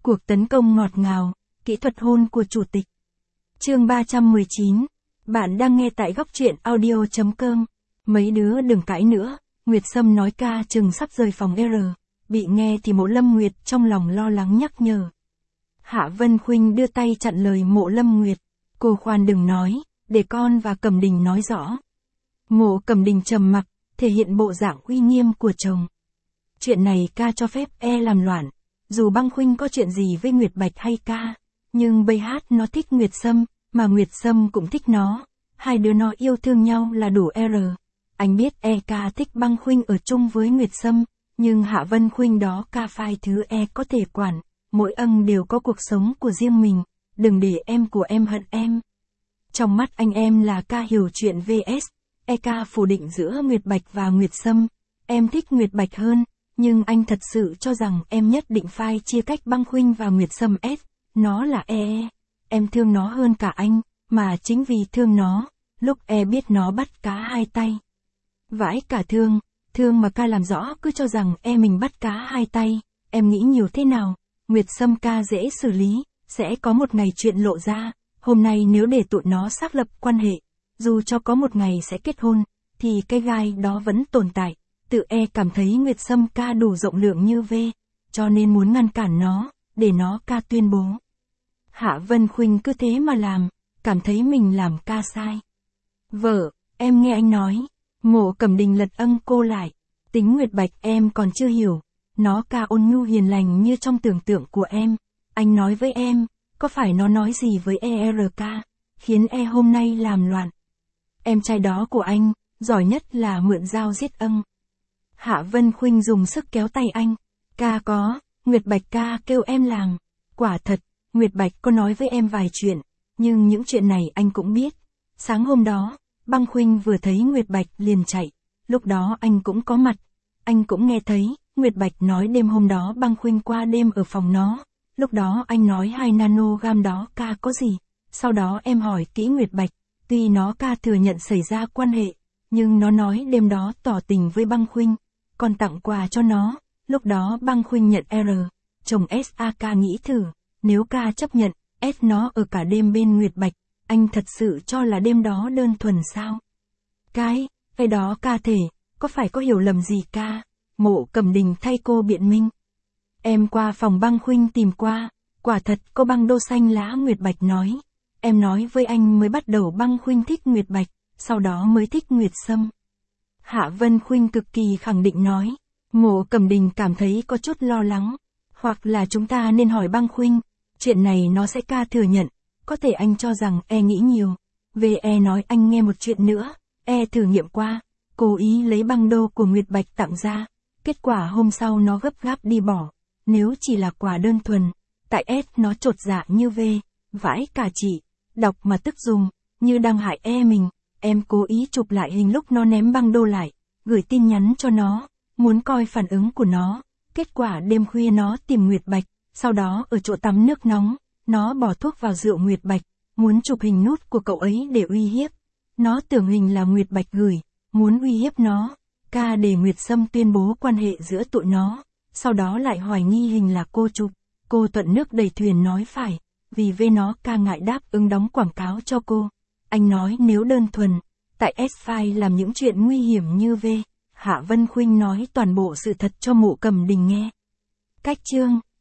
Cuộc tấn công ngọt ngào, kỹ thuật hôn của chủ tịch. Chương 319. Bạn đang nghe tại góc truyện audio.com. Mấy đứa đừng cãi nữa, Nguyệt Sâm nói ca chừng sắp rời phòng R. Bị nghe thì Mộ Lâm Nguyệt trong lòng lo lắng nhắc nhở. Hạ Vân Khuynh đưa tay chặn lời Mộ Lâm Nguyệt. Cô khoan đừng nói, để con và Cẩm Đình nói rõ. Mộ Cẩm Đình trầm mặc, thể hiện bộ dạng uy nghiêm của chồng. Chuyện này ca cho phép làm loạn. Dù Băng Khuynh có chuyện gì với Nguyệt Bạch hay ca, nhưng bây hát nó thích Nguyệt Sâm, mà Nguyệt Sâm cũng thích nó. Hai đứa nó yêu thương nhau là đủ R. Anh biết ca thích Băng Khuynh ở chung với Nguyệt Sâm, nhưng Hạ Vân Khuynh đó ca phai thứ có thể quản. Mỗi ân đều có cuộc sống của riêng mình, đừng để em của em hận em. Trong mắt anh em là ca hiểu chuyện vs. Ca phủ định giữa Nguyệt Bạch và Nguyệt Sâm. Em thích Nguyệt Bạch hơn, nhưng anh thật sự cho rằng em nhất định phải chia cách Băng Khuynh và Nguyệt Sâm nó là em thương nó hơn cả anh, mà chính vì thương nó, lúc biết nó bắt cá hai tay. Vãi cả thương mà ca làm rõ cứ cho rằng mình bắt cá hai tay, em nghĩ nhiều thế nào, Nguyệt Sâm ca dễ xử lý, sẽ có một ngày chuyện lộ ra, hôm nay nếu để tụi nó xác lập quan hệ, dù cho có một ngày sẽ kết hôn, thì cái gai đó vẫn tồn tại. Tự cảm thấy Nguyệt Sâm ca đủ rộng lượng như cho nên muốn ngăn cản nó, để nó ca tuyên bố. Hạ Vân Khuynh cứ thế mà làm, cảm thấy mình làm ca sai. Vợ, em nghe anh nói. Mộ Cẩm Đình lật cô lại. Tính Nguyệt Bạch em còn chưa hiểu. Nó ca ôn nhu hiền lành như trong tưởng tượng của em. Anh nói với em, có phải nó nói gì với ERK, khiến hôm nay làm loạn. Em trai đó của anh, giỏi nhất là mượn dao giết ân. Hạ Vân Khuynh dùng sức kéo tay anh. Ca có, Nguyệt Bạch ca kêu em làm. Quả thật, Nguyệt Bạch có nói với em vài chuyện, nhưng những chuyện này anh cũng biết. Sáng hôm đó, Băng Khuynh vừa thấy Nguyệt Bạch liền chạy. Lúc đó anh cũng có mặt. Anh cũng nghe thấy, Nguyệt Bạch nói đêm hôm đó Băng Khuynh qua đêm ở phòng nó. Lúc đó anh nói 2 nanogam đó ca có gì. Sau đó em hỏi kỹ Nguyệt Bạch, tuy nó ca thừa nhận xảy ra quan hệ, nhưng nó nói đêm đó tỏ tình với Băng Khuynh, còn tặng quà cho nó. Lúc đó Băng Khuynh nhận chồng ca nghĩ thử, nếu ca chấp nhận, nó ở cả đêm bên Nguyệt Bạch, anh thật sự cho là đêm đó đơn thuần sao? Cái đó ca thể, có phải có hiểu lầm gì ca? Mộ Cẩm Đình thay cô biện minh. Em qua phòng Băng Khuynh tìm qua, quả thật có băng đô xanh lá Nguyệt Bạch nói. Em nói với anh mới bắt đầu Băng Khuynh thích Nguyệt Bạch, sau đó mới thích Nguyệt Sâm. Hạ Vân Khuynh cực kỳ khẳng định nói. Mộ Cẩm Đình cảm thấy có chút lo lắng. Hoặc là chúng ta nên hỏi Băng Khuynh, chuyện này nó sẽ ca thừa nhận, có thể anh cho rằng nghĩ nhiều. Nói anh nghe một chuyện nữa, thử nghiệm qua, cố ý lấy băng đô của Nguyệt Bạch tặng ra, kết quả hôm sau nó gấp gáp đi bỏ, nếu chỉ là quà đơn thuần, tại nó chột dạ như vãi cả chị, đọc mà tức dùng, như đang hại mình, em cố ý chụp lại hình lúc nó ném băng đô lại, gửi tin nhắn cho nó, muốn coi phản ứng của nó. Kết quả đêm khuya nó tìm Nguyệt Bạch, sau đó ở chỗ tắm nước nóng, nó bỏ thuốc vào rượu Nguyệt Bạch, muốn chụp hình nút của cậu ấy để uy hiếp. Nó tưởng hình là Nguyệt Bạch gửi, muốn uy hiếp nó, ca để Nguyệt Sâm tuyên bố quan hệ giữa tụi nó, sau đó lại hoài nghi hình là cô chụp. Cô thuận nước đẩy thuyền nói phải, vì nó ca ngại đáp ứng đóng quảng cáo cho cô. Anh nói nếu đơn thuần, tại S-File làm những chuyện nguy hiểm như Hạ Vân Khuynh nói toàn bộ sự thật cho Mộ Cẩm Đình nghe. Cách chương